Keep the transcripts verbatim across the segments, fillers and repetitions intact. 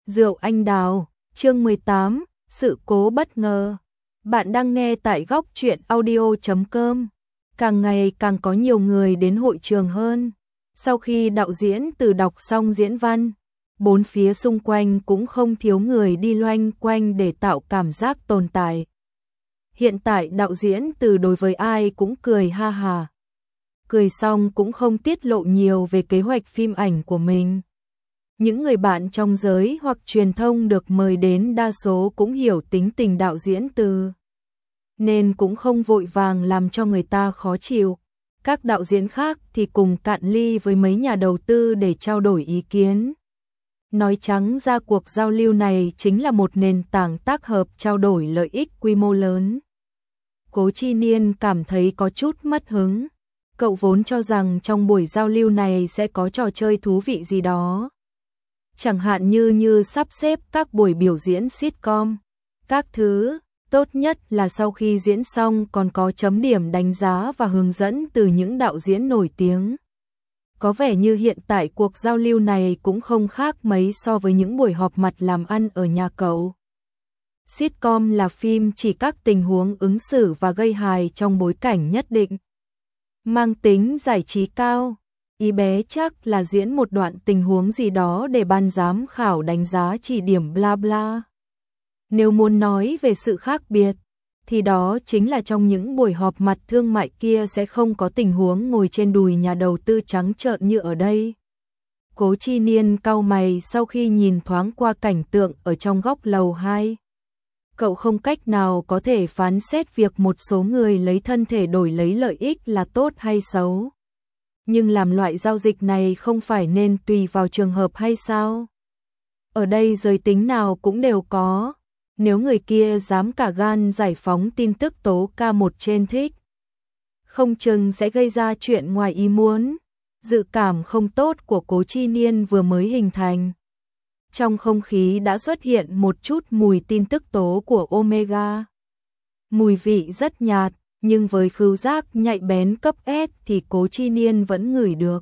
Rượu anh đào, chương mười tám, sự cố bất ngờ. Bạn đang nghe tại góc truyện audio chấm com. Càng ngày càng có nhiều người đến hội trường hơn. Sau khi đạo diễn Từ đọc xong diễn văn, bốn phía xung quanh cũng không thiếu người đi loanh quanh để tạo cảm giác tồn tại. Hiện tại đạo diễn Từ đối với ai cũng cười ha hà. Cười xong cũng không tiết lộ nhiều về kế hoạch phim ảnh của mình. Những người bạn trong giới hoặc truyền thông được mời đến đa số cũng hiểu tính tình đạo diễn Từ, nên cũng không vội vàng làm cho người ta khó chịu. Các đạo diễn khác thì cùng cạn ly với mấy nhà đầu tư để trao đổi ý kiến. Nói trắng ra cuộc giao lưu này chính là một nền tảng tác hợp trao đổi lợi ích quy mô lớn. Cố Chi Niên cảm thấy có chút mất hứng. Cậu vốn cho rằng trong buổi giao lưu này sẽ có trò chơi thú vị gì đó. Chẳng hạn như như sắp xếp các buổi biểu diễn sitcom, các thứ, tốt nhất là sau khi diễn xong còn có chấm điểm đánh giá và hướng dẫn từ những đạo diễn nổi tiếng. Có vẻ như hiện tại cuộc giao lưu này cũng không khác mấy so với những buổi họp mặt làm ăn ở nhà cậu. Sitcom là phim chỉ các tình huống ứng xử và gây hài trong bối cảnh nhất định, mang tính giải trí cao. Ý bé chắc là diễn một đoạn tình huống gì đó để ban giám khảo đánh giá chỉ điểm bla bla. Nếu muốn nói về sự khác biệt, thì đó chính là trong những buổi họp mặt thương mại kia sẽ không có tình huống ngồi trên đùi nhà đầu tư trắng trợn như ở đây. Cố Chi Niên cau mày sau khi nhìn thoáng qua cảnh tượng ở trong góc lầu hai. Cậu không cách nào có thể phán xét việc một số người lấy thân thể đổi lấy lợi ích là tốt hay xấu. Nhưng làm loại giao dịch này không phải nên tùy vào trường hợp hay sao? Ở đây giới tính nào cũng đều có. Nếu người kia dám cả gan giải phóng tin tức tố ca một trên thích, không chừng sẽ gây ra chuyện ngoài ý muốn. Dự cảm không tốt của Cố Chi Niên vừa mới hình thành. Trong không khí đã xuất hiện một chút mùi tin tức tố của Omega. Mùi vị rất nhạt, nhưng với khứu giác nhạy bén cấp S thì Cố Chi Niên vẫn ngửi được.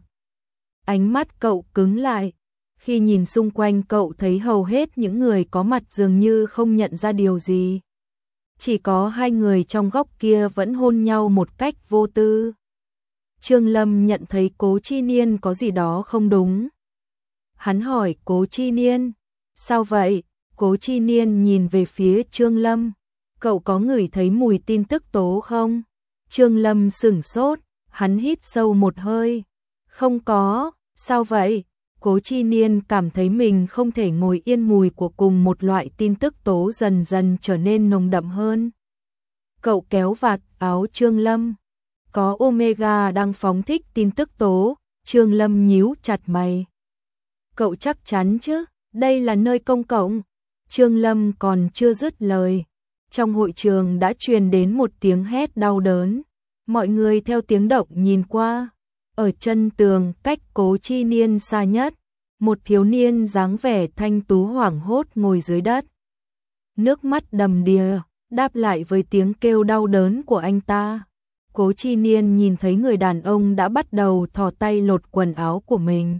Ánh mắt cậu cứng lại. Khi nhìn xung quanh cậu thấy hầu hết những người có mặt dường như không nhận ra điều gì. Chỉ có hai người trong góc kia vẫn hôn nhau một cách vô tư. Trương Lâm nhận thấy Cố Chi Niên có gì đó không đúng. Hắn hỏi Cố Chi Niên, sao vậy? Cố Chi Niên nhìn về phía Trương Lâm. Cậu có ngửi thấy mùi tin tức tố không? Trương Lâm sửng sốt, hắn hít sâu một hơi. Không có, sao vậy? Cố Chi Niên cảm thấy mình không thể ngồi yên, mùi của cùng một loại tin tức tố dần dần trở nên nồng đậm hơn. Cậu kéo vạt áo Trương Lâm. Có Omega đang phóng thích tin tức tố. Trương Lâm nhíu chặt mày. Cậu chắc chắn chứ? Đây là nơi công cộng. Trương Lâm còn chưa dứt lời. Trong hội trường đã truyền đến một tiếng hét đau đớn. Mọi người theo tiếng động nhìn qua. Ở chân tường cách Cố Chi Niên xa nhất, một thiếu niên dáng vẻ thanh tú hoảng hốt ngồi dưới đất. Nước mắt đầm đìa, đáp lại với tiếng kêu đau đớn của anh ta. Cố Chi Niên nhìn thấy người đàn ông đã bắt đầu thò tay lột quần áo của mình.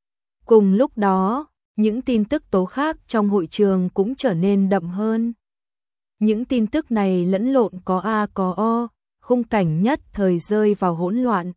Cùng lúc đó, những tin tức tố khác trong hội trường cũng trở nên đậm hơn. Những tin tức này lẫn lộn có A có O, khung cảnh nhất thời rơi vào hỗn loạn.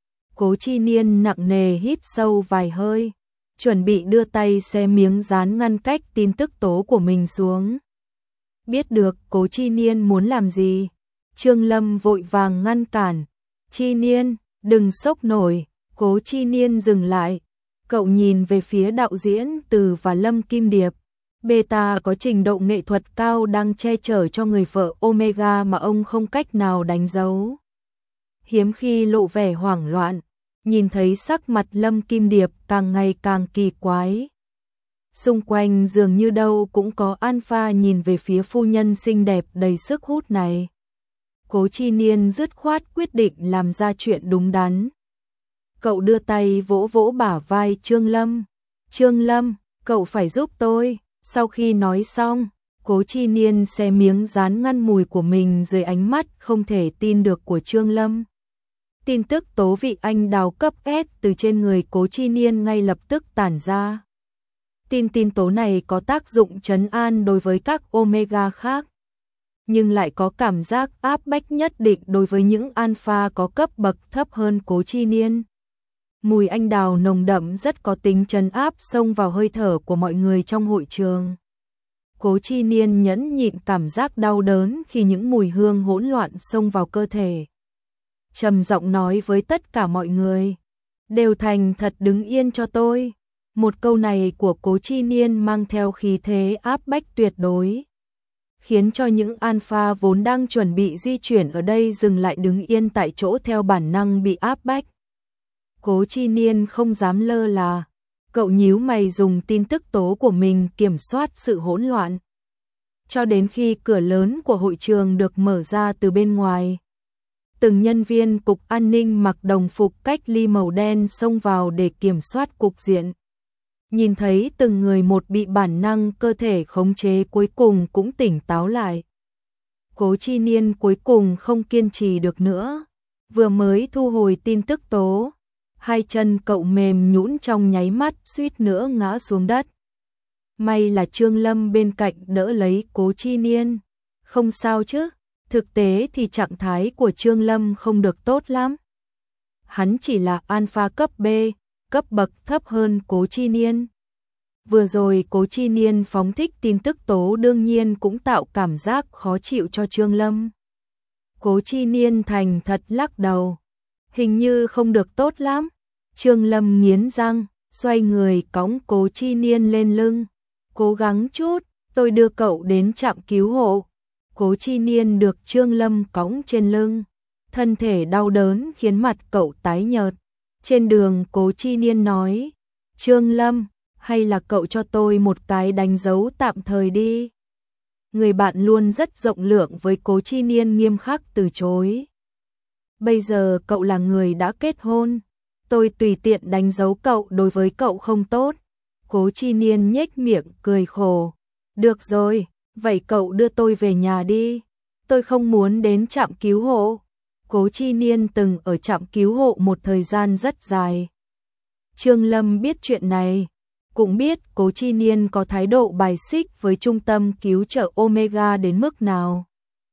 Cố Chi Niên nặng nề hít sâu vài hơi, chuẩn bị đưa tay xé miếng dán ngăn cách tin tức tố của mình xuống. Biết được Cố Chi Niên muốn làm gì, Trương Lâm vội vàng ngăn cản. Chi Niên, đừng sốc nổi. Cố Chi Niên dừng lại. Cậu nhìn về phía đạo diễn Từ và Lâm Kim Điệp. Beta có trình độ nghệ thuật cao đang che chở cho người vợ Omega mà ông không cách nào đánh dấu. Hiếm khi lộ vẻ hoảng loạn, nhìn thấy sắc mặt Lâm Kim Điệp càng ngày càng kỳ quái. Xung quanh dường như đâu cũng có alpha nhìn về phía phu nhân xinh đẹp đầy sức hút này. Cố Chi Niên dứt khoát quyết định làm ra chuyện đúng đắn. Cậu đưa tay vỗ vỗ bả vai Trương Lâm. Trương Lâm, cậu phải giúp tôi. Sau khi nói xong, Cố Chi Niên xé miếng dán ngăn mùi của mình dưới ánh mắt không thể tin được của Trương Lâm. Tin tức tố vị anh đào cấp S từ trên người Cố Chi Niên ngay lập tức tản ra. Tin tin tố này có tác dụng trấn an đối với các omega khác, nhưng lại có cảm giác áp bách nhất định đối với những alpha có cấp bậc thấp hơn Cố Chi Niên. Mùi anh đào nồng đậm rất có tính trấn áp xông vào hơi thở của mọi người trong hội trường. Cố Chi Niên nhẫn nhịn cảm giác đau đớn khi những mùi hương hỗn loạn xông vào cơ thể. Trầm giọng nói với tất cả mọi người, đều thành thật đứng yên cho tôi. Một câu này của Cố Chi Niên mang theo khí thế áp bách tuyệt đối, khiến cho những alpha vốn đang chuẩn bị di chuyển ở đây dừng lại đứng yên tại chỗ theo bản năng bị áp bách. Cố Chi Niên không dám lơ là, cậu nhíu mày dùng tin tức tố của mình kiểm soát sự hỗn loạn. Cho đến khi cửa lớn của hội trường được mở ra từ bên ngoài, từng nhân viên cục an ninh mặc đồng phục cách ly màu đen xông vào để kiểm soát cục diện. Nhìn thấy từng người một bị bản năng cơ thể khống chế cuối cùng cũng tỉnh táo lại. Cố Chi Niên cuối cùng không kiên trì được nữa, vừa mới thu hồi tin tức tố, hai chân cậu mềm nhũn trong nháy mắt suýt nữa ngã xuống đất. May là Trương Lâm bên cạnh đỡ lấy Cố Chi Niên. Không sao chứ, thực tế thì trạng thái của Trương Lâm không được tốt lắm. Hắn chỉ là alpha cấp B, cấp bậc thấp hơn Cố Chi Niên. Vừa rồi Cố Chi Niên phóng thích tin tức tố đương nhiên cũng tạo cảm giác khó chịu cho Trương Lâm. Cố Chi Niên thành thật lắc đầu. Hình như không được tốt lắm. Trương Lâm nghiến răng, xoay người cõng Cố Chi Niên lên lưng. Cố gắng chút, tôi đưa cậu đến trạm cứu hộ. Cố Chi Niên được Trương Lâm cõng trên lưng. Thân thể đau đớn khiến mặt cậu tái nhợt. Trên đường Cố Chi Niên nói, Trương Lâm, hay là cậu cho tôi một cái đánh dấu tạm thời đi. Người bạn luôn rất rộng lượng với Cố Chi Niên nghiêm khắc từ chối. Bây giờ cậu là người đã kết hôn, tôi tùy tiện đánh dấu cậu đối với cậu không tốt. Cố Chi Niên nhếch miệng cười khổ. Được rồi, vậy cậu đưa tôi về nhà đi. Tôi không muốn đến trạm cứu hộ. Cố Chi Niên từng ở trạm cứu hộ một thời gian rất dài. Trương Lâm biết chuyện này, cũng biết Cố Chi Niên có thái độ bài xích với trung tâm cứu trợ Omega đến mức nào.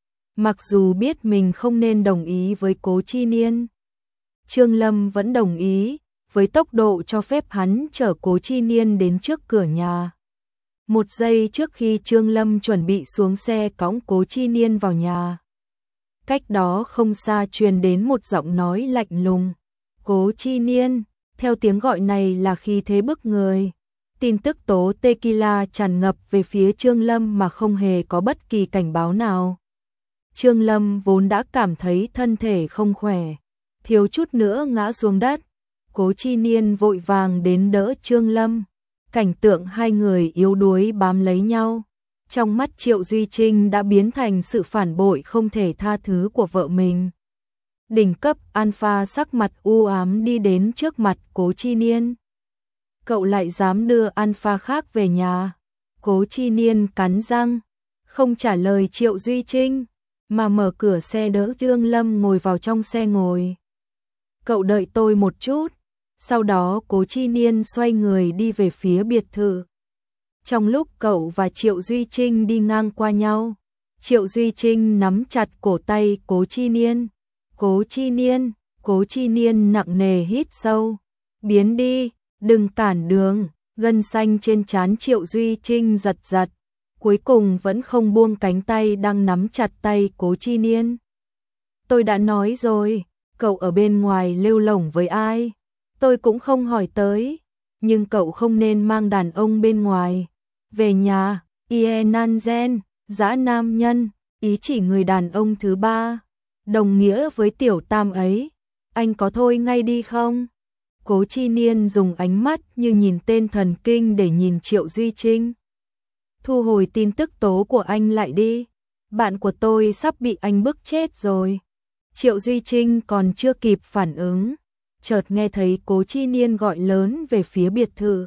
Mặc dù biết mình không nên đồng ý với Cố Chi Niên, Trương Lâm vẫn đồng ý, với tốc độ cho phép hắn chở Cố Chi Niên đến trước cửa nhà. Một giây trước khi Trương Lâm chuẩn bị xuống xe cõng Cố Chi Niên vào nhà, cách đó không xa truyền đến một giọng nói lạnh lùng. Cố Chi Niên, theo tiếng gọi này là khí thế bức người. Tin tức tố tequila tràn ngập về phía Trương Lâm mà không hề có bất kỳ cảnh báo nào. Trương Lâm vốn đã cảm thấy thân thể không khỏe, thiếu chút nữa ngã xuống đất. Cố Chi Niên vội vàng đến đỡ Trương Lâm. Cảnh tượng hai người yếu đuối bám lấy nhau, trong mắt Triệu Duy Trinh đã biến thành sự phản bội không thể tha thứ của vợ mình. Đỉnh cấp alpha sắc mặt u ám đi đến trước mặt Cố Chi Niên. Cậu lại dám đưa alpha khác về nhà? Cố Chi Niên cắn răng, không trả lời Triệu Duy Trinh, mà mở cửa xe đỡ Trương Lâm ngồi vào trong xe ngồi. Cậu đợi tôi một chút. Sau đó Cố Chi Niên xoay người đi về phía biệt thự. Trong lúc cậu và Triệu Duy Trinh đi ngang qua nhau, Triệu Duy Trinh nắm chặt cổ tay Cố Chi Niên. Cố Chi Niên, Cố Chi Niên nặng nề hít sâu. Biến đi, đừng cản đường. Gân xanh trên trán Triệu Duy Trinh giật giật, cuối cùng vẫn không buông cánh tay đang nắm chặt tay Cố Chi Niên. Tôi đã nói rồi, cậu ở bên ngoài lêu lổng với ai? Tôi cũng không hỏi tới, nhưng cậu không nên mang đàn ông bên ngoài về nhà. Ie Nanzen, dã nam nhân, ý chỉ người đàn ông thứ ba, đồng nghĩa với tiểu tam ấy. Anh có thôi ngay đi không? Cố Chi Niên dùng ánh mắt như nhìn tên thần kinh để nhìn Triệu Duy Trinh. Thu hồi tin tức tố của anh lại đi, bạn của tôi sắp bị anh bức chết rồi. Triệu Duy Trinh còn chưa kịp phản ứng, chợt nghe thấy Cố Chi Niên gọi lớn về phía biệt thự.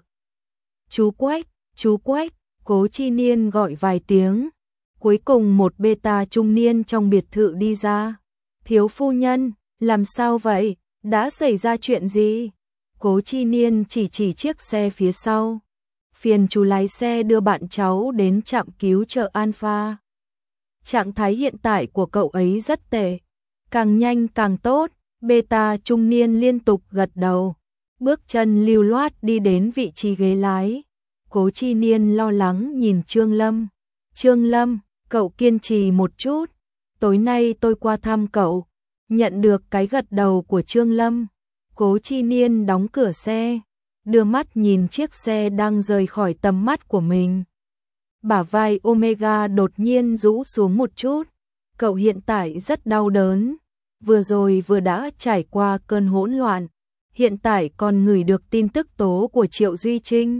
Chú Quách, chú Quách. Cố Chi Niên gọi vài tiếng, cuối cùng một beta trung niên trong biệt thự đi ra. Thiếu phu nhân, làm sao vậy? Đã xảy ra chuyện gì? Cố Chi Niên chỉ chỉ chiếc xe phía sau. phiền chú lái xe đưa bạn cháu đến trạm cứu trợ Alpha. Trạng thái hiện tại của cậu ấy rất tệ, càng nhanh càng tốt. Beta trung niên liên tục gật đầu, bước chân lưu loát đi đến vị trí ghế lái. Cố Chi Niên lo lắng nhìn Trương Lâm. Trương Lâm, cậu kiên trì một chút, tối nay tôi qua thăm cậu. Nhận được cái gật đầu của Trương Lâm, Cố Chi Niên đóng cửa xe, đưa mắt nhìn chiếc xe đang rời khỏi tầm mắt của mình. Bả vai Omega đột nhiên rũ xuống một chút, cậu hiện tại rất đau đớn, vừa rồi vừa đã trải qua cơn hỗn loạn, hiện tại còn ngửi được tin tức tố của Triệu Duy Trinh.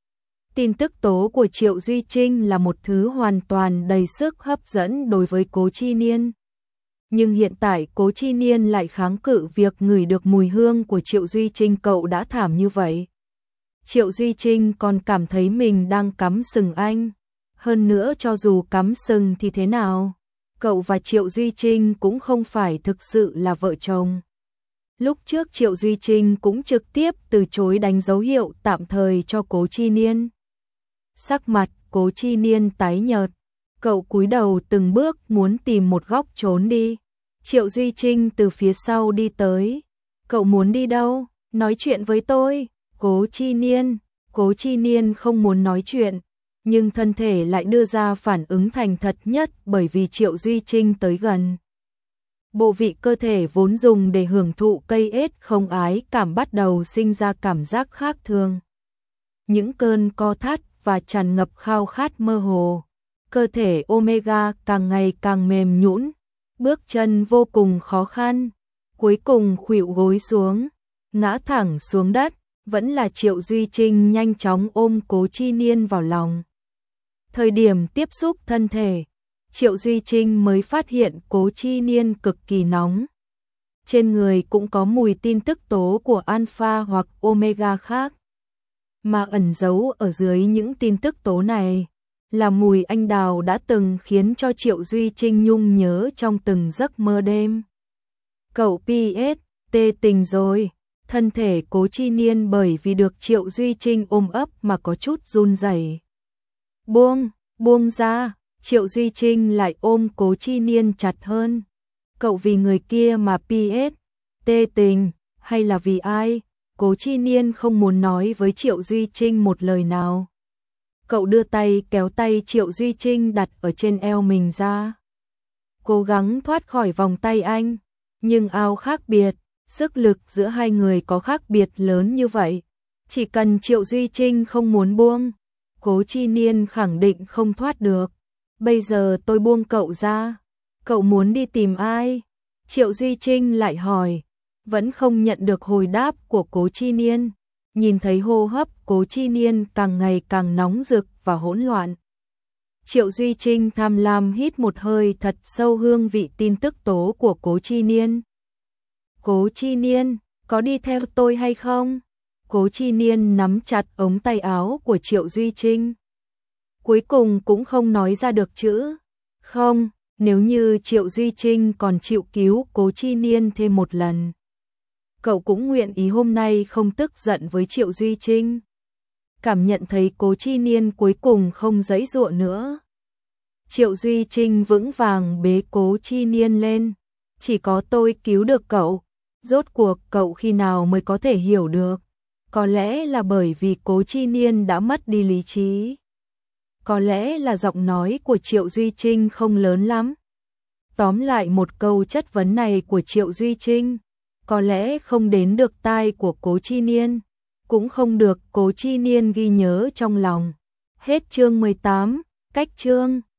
Tin tức tố của Triệu Duy Trinh là một thứ hoàn toàn đầy sức hấp dẫn đối với Cố Chi Niên. Nhưng hiện tại Cố Chi Niên lại kháng cự việc ngửi được mùi hương của Triệu Duy Trinh. Cậu đã thảm như vậy, Triệu Duy Trinh còn cảm thấy mình đang cắm sừng anh. Hơn nữa cho dù cắm sừng thì thế nào, cậu và Triệu Duy Trinh cũng không phải thực sự là vợ chồng. Lúc trước Triệu Duy Trinh cũng trực tiếp từ chối đánh dấu hiệu tạm thời cho Cố Chi Niên. Sắc mặt Cố Chi Niên tái nhợt, cậu cúi đầu từng bước muốn tìm một góc trốn đi. Triệu Duy Trinh từ phía sau đi tới. Cậu muốn đi đâu? Nói chuyện với tôi. Cố Chi Niên. Cố Chi Niên không muốn nói chuyện, nhưng thân thể lại đưa ra phản ứng thành thật nhất bởi vì Triệu Duy Trinh tới gần. Bộ vị cơ thể vốn dùng để hưởng thụ cây ết không ái cảm bắt đầu sinh ra cảm giác khác thường. Những cơn co thắt và tràn ngập khao khát mơ hồ. Cơ thể Omega càng ngày càng mềm nhũn, bước chân vô cùng khó khăn, cuối cùng khuỵu gối xuống, ngã thẳng xuống đất. Vẫn là Triệu Duy Trinh nhanh chóng ôm Cố Chi Niên vào lòng. Thời điểm tiếp xúc thân thể, Triệu Duy Trinh mới phát hiện Cố Chi Niên cực kỳ nóng. Trên người cũng có mùi tin tức tố của Alpha hoặc Omega khác. Mà ẩn giấu ở dưới những tin tức tố này là mùi anh đào đã từng khiến cho Triệu Duy Trinh nhung nhớ trong từng giấc mơ đêm. Cậu pê ét tê tình rồi. Thân thể Cố Chi Niên bởi vì được Triệu Duy Trinh ôm ấp mà có chút run rẩy. Buông, buông ra. Triệu Duy Trinh lại ôm Cố Chi Niên chặt hơn. Cậu vì người kia mà pê ét tê tình, hay là vì ai? Cố Chi Niên không muốn nói với Triệu Duy Trinh một lời nào. Cậu đưa tay kéo tay Triệu Duy Trinh đặt ở trên eo mình ra, cố gắng thoát khỏi vòng tay anh, nhưng ao khác biệt. Sức lực giữa hai người có khác biệt lớn như vậy, chỉ cần Triệu Duy Trinh không muốn buông, Cố Chi Niên khẳng định không thoát được. Bây giờ tôi buông cậu ra, cậu muốn đi tìm ai? Triệu Duy Trinh lại hỏi, vẫn không nhận được hồi đáp của Cố Chi Niên. Nhìn thấy hô hấp Cố Chi Niên càng ngày càng nóng rực và hỗn loạn, Triệu Duy Trinh tham lam hít một hơi thật sâu hương vị tin tức tố của Cố Chi Niên. Cố Chi Niên, có đi theo tôi hay không? Cố Chi Niên nắm chặt ống tay áo của Triệu Duy Trinh. Cuối cùng cũng không nói ra được chữ không. Nếu như Triệu Duy Trinh còn chịu cứu Cố Chi Niên thêm một lần, cậu cũng nguyện ý hôm nay không tức giận với Triệu Duy Trinh. Cảm nhận thấy Cố Chi Niên cuối cùng không giãy giụa nữa, Triệu Duy Trinh vững vàng bế Cố Chi Niên lên. Chỉ có tôi cứu được cậu. Rốt cuộc cậu khi nào mới có thể hiểu được? Có lẽ là bởi vì Cố Chi Niên đã mất đi lý trí. Có lẽ là giọng nói của Triệu Duy Trinh không lớn lắm. Tóm lại một câu chất vấn này của Triệu Duy Trinh có lẽ không đến được tai của Cố Chi Niên, cũng không được Cố Chi Niên ghi nhớ trong lòng. Hết chương mười tám, cách chương.